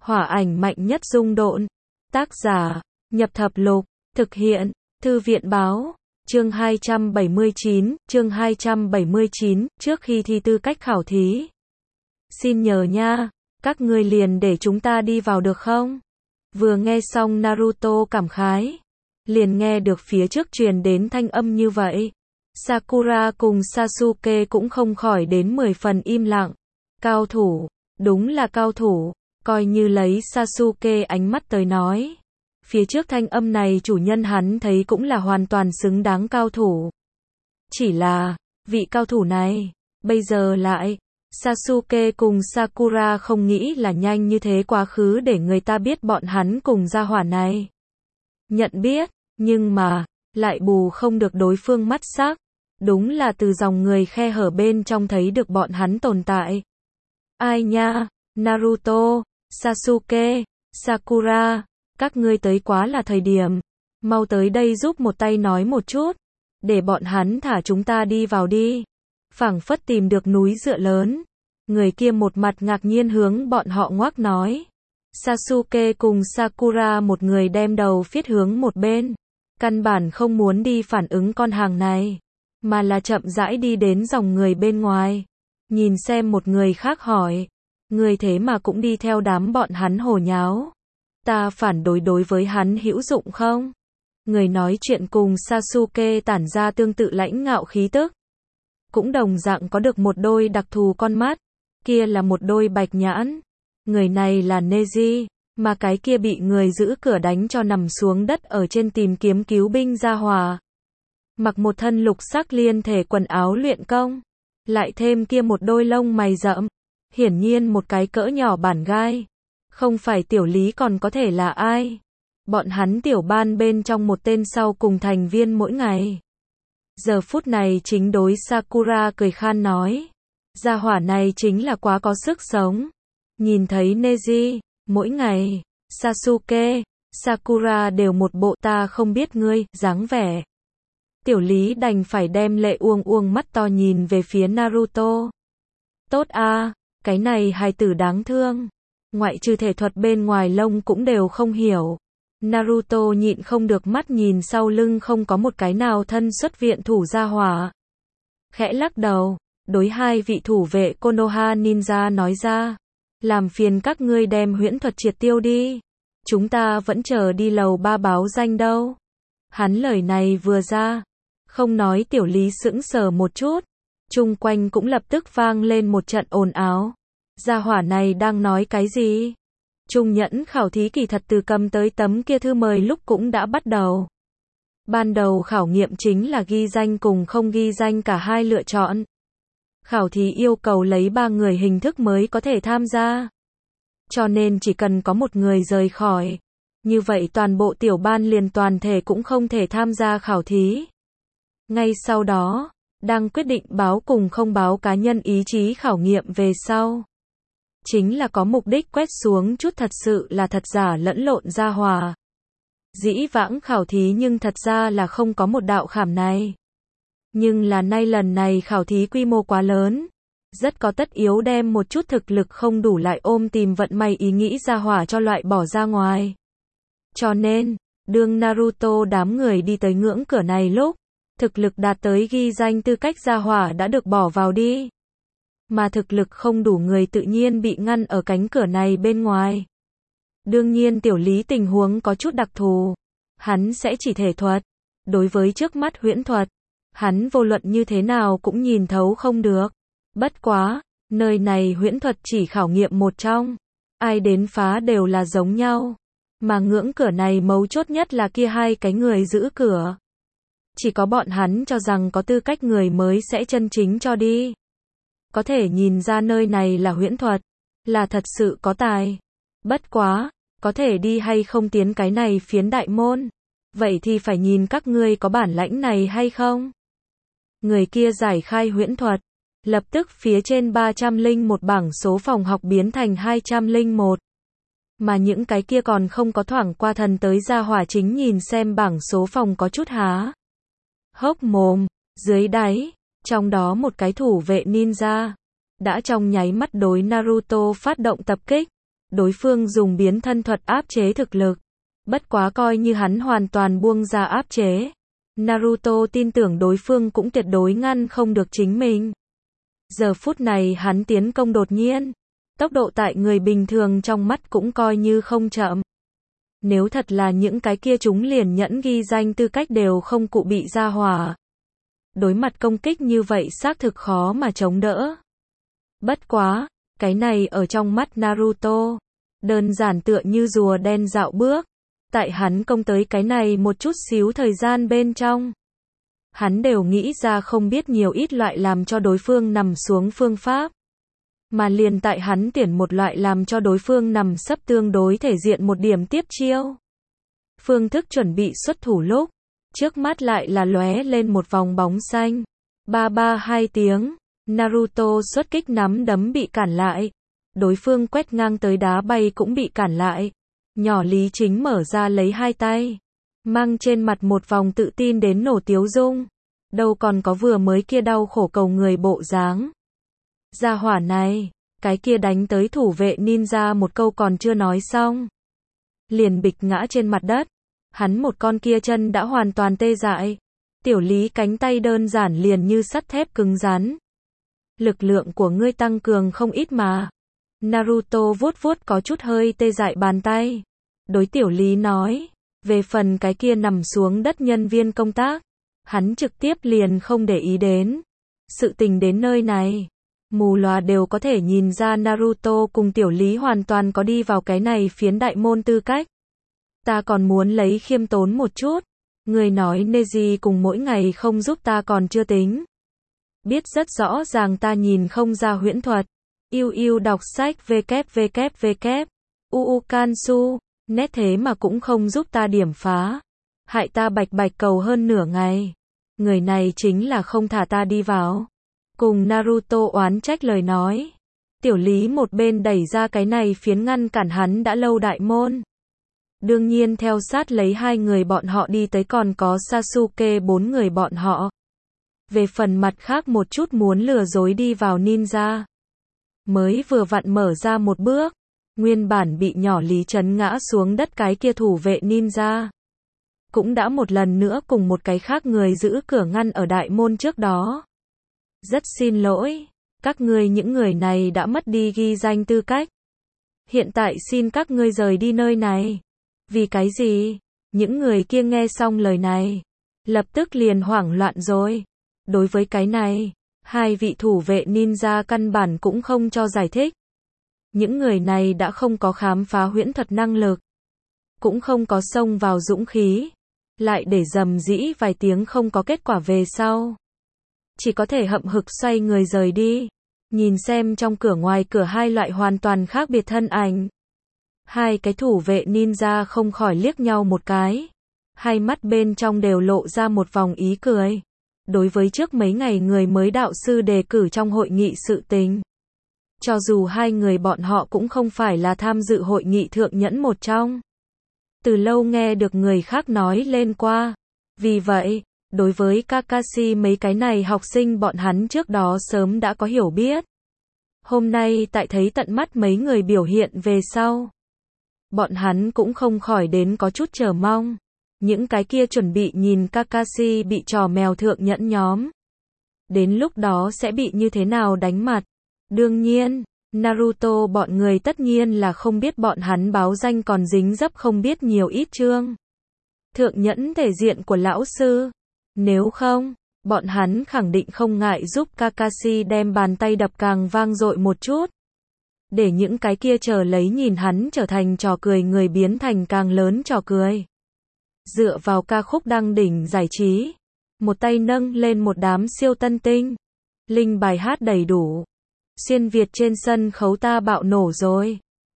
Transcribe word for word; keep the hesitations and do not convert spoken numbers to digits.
Hỏa ảnh mạnh nhất dung độn. Tác giả, Nhập Thập Lục. Thực hiện, Thư viện báo. Chương hai trăm bảy mươi chín, chương hai trăm bảy mươi chín, trước khi thi tư cách khảo thí. Xin nhờ nha, các ngươi liền để chúng ta đi vào được không? Vừa nghe xong Naruto cảm khái. Liền nghe được phía trước truyền đến thanh âm như vậy. Sakura cùng Sasuke cũng không khỏi đến mười phần im lặng. Cao thủ, đúng là cao thủ, coi như lấy Sasuke ánh mắt tới nói. Phía trước thanh âm này chủ nhân hắn thấy cũng là hoàn toàn xứng đáng cao thủ. Chỉ là, vị cao thủ này, bây giờ lại, Sasuke cùng Sakura không nghĩ là nhanh như thế quá khứ để người ta biết bọn hắn cùng gia hỏa này. Nhận biết, nhưng mà, lại bù không được đối phương mắt sắc. Đúng là từ dòng người khe hở bên trong thấy được bọn hắn tồn tại. Ai nha, Naruto, Sasuke, Sakura, các ngươi tới quá là thời điểm. Mau tới đây giúp một tay nói một chút. Để bọn hắn thả chúng ta đi vào đi. Phảng phất tìm được núi dựa lớn. Người kia một mặt ngạc nhiên hướng bọn họ ngoác nói. Sasuke cùng Sakura một người đem đầu phiết hướng một bên. Căn bản không muốn đi phản ứng con hàng này. Mà là chậm rãi đi đến dòng người bên ngoài. Nhìn xem một người khác hỏi. Người thế mà cũng đi theo đám bọn hắn hồ nháo. Ta phản đối đối với hắn hữu dụng không? Người nói chuyện cùng Sasuke tản ra tương tự lãnh ngạo khí tức. Cũng đồng dạng có được một đôi đặc thù con mắt. Kia là một đôi bạch nhãn. Người này là Neji. Mà cái kia bị người giữ cửa đánh cho nằm xuống đất ở trên tìm kiếm cứu binh gia hỏa. Mặc một thân lục sắc liên thể quần áo luyện công. Lại thêm kia một đôi lông mày rậm. Hiển nhiên một cái cỡ nhỏ bản gai. Không phải tiểu lý còn có thể là ai. Bọn hắn tiểu ban bên trong một tên sau cùng thành viên mỗi ngày. Giờ phút này chính đối Sakura cười khan nói. Gia hỏa này chính là quá có sức sống. Nhìn thấy Neji, mỗi ngày, Sasuke, Sakura đều một bộ ta không biết ngươi, dáng vẻ. Tiểu lý đành phải đem lệ uông uông mắt to nhìn về phía Naruto. Tốt a, cái này hài tử đáng thương. Ngoại trừ thể thuật bên ngoài lông cũng đều không hiểu. Naruto nhịn không được mắt nhìn sau lưng không có một cái nào thân xuất viện thủ gia hỏa. Khẽ lắc đầu, đối hai vị thủ vệ Konoha Ninja nói ra. Làm phiền các ngươi đem huyễn thuật triệt tiêu đi. Chúng ta vẫn chờ đi lầu ba báo danh đâu. Hắn lời này vừa ra. Không nói tiểu lý sững sờ một chút. Chung quanh cũng lập tức vang lên một trận ồn ào. Gia hỏa này đang nói cái gì? Trung nhẫn khảo thí kỳ thật từ cầm tới tấm kia thư mời lúc cũng đã bắt đầu. Ban đầu khảo nghiệm chính là ghi danh cùng không ghi danh cả hai lựa chọn. Khảo thí yêu cầu lấy ba người hình thức mới có thể tham gia. Cho nên chỉ cần có một người rời khỏi. Như vậy toàn bộ tiểu ban liền toàn thể cũng không thể tham gia khảo thí. Ngay sau đó, đang quyết định báo cùng không báo cá nhân ý chí khảo nghiệm về sau. Chính là có mục đích quét xuống chút thật sự là thật giả lẫn lộn gia hỏa. Dĩ vãng khảo thí nhưng thật ra là không có một đạo khảm này. Nhưng là nay lần này khảo thí quy mô quá lớn. Rất có tất yếu đem một chút thực lực không đủ lại ôm tìm vận may ý nghĩ gia hỏa cho loại bỏ ra ngoài. Cho nên, đương Naruto đám người đi tới ngưỡng cửa này lúc, thực lực đạt tới ghi danh tư cách gia hỏa đã được bỏ vào đi. Mà thực lực không đủ người tự nhiên bị ngăn ở cánh cửa này bên ngoài. Đương nhiên tiểu lý tình huống có chút đặc thù. Hắn sẽ chỉ thể thuật. Đối với trước mắt huyễn thuật, hắn vô luận như thế nào cũng nhìn thấu không được. Bất quá, nơi này huyễn thuật chỉ khảo nghiệm một trong. Ai đến phá đều là giống nhau. Mà ngưỡng cửa này mấu chốt nhất là kia hai cái người giữ cửa. Chỉ có bọn hắn cho rằng có tư cách người mới sẽ chân chính cho đi. Có thể nhìn ra nơi này là huyễn thuật, là thật sự có tài. Bất quá, có thể đi hay không tiến cái này phiến đại môn. Vậy thì phải nhìn các ngươi có bản lãnh này hay không. Người kia giải khai huyễn thuật. Lập tức phía trên ba trăm lẻ một bảng số phòng học biến thành hai trăm lẻ một. Mà những cái kia còn không có thoảng qua thần tới gia hỏa chính nhìn xem bảng số phòng có chút há hốc mồm, dưới đáy. Trong đó một cái thủ vệ ninja, đã trong nháy mắt đối Naruto phát động tập kích, đối phương dùng biến thân thuật áp chế thực lực. Bất quá coi như hắn hoàn toàn buông ra áp chế, Naruto tin tưởng đối phương cũng tuyệt đối ngăn không được chính mình. Giờ phút này hắn tiến công đột nhiên, tốc độ tại người bình thường trong mắt cũng coi như không chậm. Nếu thật là những cái kia chúng liền nhẫn ghi danh tư cách đều không cụ bị ra hỏa. Đối mặt công kích như vậy xác thực khó mà chống đỡ. Bất quá, cái này ở trong mắt Naruto, đơn giản tựa như rùa đen dạo bước. Tại hắn công tới cái này một chút xíu thời gian bên trong, hắn đều nghĩ ra không biết nhiều ít loại làm cho đối phương nằm xuống phương pháp. Mà liền tại hắn tuyển một loại làm cho đối phương nằm sấp tương đối thể diện một điểm tiếp chiêu. Phương thức chuẩn bị xuất thủ lúc, trước mắt lại là lóe lên một vòng bóng xanh. Ba ba hai tiếng, Naruto xuất kích nắm đấm bị cản lại. Đối phương quét ngang tới đá bay cũng bị cản lại. Nhỏ Lý Chính mở ra lấy hai tay, mang trên mặt một vòng tự tin đến nổ tiếu dung. Đâu còn có vừa mới kia đau khổ cầu người bộ dáng. Gia hỏa này, cái kia đánh tới thủ vệ ninja một câu còn chưa nói xong. Liền bịch ngã trên mặt đất. Hắn một con kia chân đã hoàn toàn tê dại. Tiểu Lý cánh tay đơn giản liền như sắt thép cứng rắn. Lực lượng của ngươi tăng cường không ít mà. Naruto vuốt vuốt có chút hơi tê dại bàn tay. Đối Tiểu Lý nói, về phần cái kia nằm xuống đất nhân viên công tác, hắn trực tiếp liền không để ý đến. Sự tình đến nơi này, mù lòa đều có thể nhìn ra Naruto cùng Tiểu Lý hoàn toàn có đi vào cái này phiến đại môn tư cách. Ta còn muốn lấy khiêm tốn một chút. Người nói Neji cùng mỗi ngày không giúp ta còn chưa tính. Biết rất rõ ràng ta nhìn không ra huyễn thuật. Yêu yêu đọc sách www. Uu Kansu, nét thế mà cũng không giúp ta điểm phá. Hại ta bạch bạch cầu hơn nửa ngày. Người này chính là không thả ta đi vào. Cùng Naruto oán trách lời nói. Tiểu Lý một bên đẩy ra cái này phiến ngăn cản hắn đã lâu đại môn. Đương nhiên theo sát lấy hai người bọn họ đi tới còn có Sasuke bốn người bọn họ. Về phần mặt khác một chút muốn lừa dối đi vào ninja. Mới vừa vặn mở ra một bước, nguyên bản bị nhỏ Lý chấn ngã xuống đất cái kia thủ vệ ninja. Cũng đã một lần nữa cùng một cái khác người giữ cửa ngăn ở đại môn trước đó. Rất xin lỗi, các ngươi những người này đã mất đi ghi danh tư cách. Hiện tại xin các ngươi rời đi nơi này. Vì cái gì? Những người kia nghe xong lời này, lập tức liền hoảng loạn rồi. Đối với cái này, hai vị thủ vệ ninja căn bản cũng không cho giải thích. Những người này đã không có khám phá huyễn thuật năng lực, cũng không có xông vào dũng khí, lại để dầm dĩ vài tiếng không có kết quả về sau. Chỉ có thể hậm hực xoay người rời đi, nhìn xem trong cửa ngoài cửa hai loại hoàn toàn khác biệt thân ảnh. Hai cái thủ vệ ninja không khỏi liếc nhau một cái, hai mắt bên trong đều lộ ra một vòng ý cười. Đối với trước mấy ngày người mới đạo sư đề cử trong hội nghị sự tình, cho dù hai người bọn họ cũng không phải là tham dự hội nghị thượng nhẫn một trong, từ lâu nghe được người khác nói lên qua. Vì vậy, đối với Kakashi mấy cái này học sinh bọn hắn trước đó sớm đã có hiểu biết. Hôm nay tại thấy tận mắt mấy người biểu hiện về sau, bọn hắn cũng không khỏi đến có chút chờ mong. Những cái kia chuẩn bị nhìn Kakashi bị trò mèo thượng nhẫn nhóm. Đến lúc đó sẽ bị như thế nào đánh mặt. Đương nhiên, Naruto bọn người tất nhiên là không biết bọn hắn báo danh còn dính dấp không biết nhiều ít chương. Thượng nhẫn thể diện của lão sư. Nếu không, bọn hắn khẳng định không ngại giúp Kakashi đem bàn tay đập càng vang dội một chút. Để những cái kia chờ lấy nhìn hắn trở thành trò cười người biến thành càng lớn trò cười. Dựa vào ca khúc đăng đỉnh giải trí, một tay nâng lên một đám siêu tân tinh. Linh bài hát đầy đủ. Xuyên Việt trên sân khấu ta bạo nổ rồi.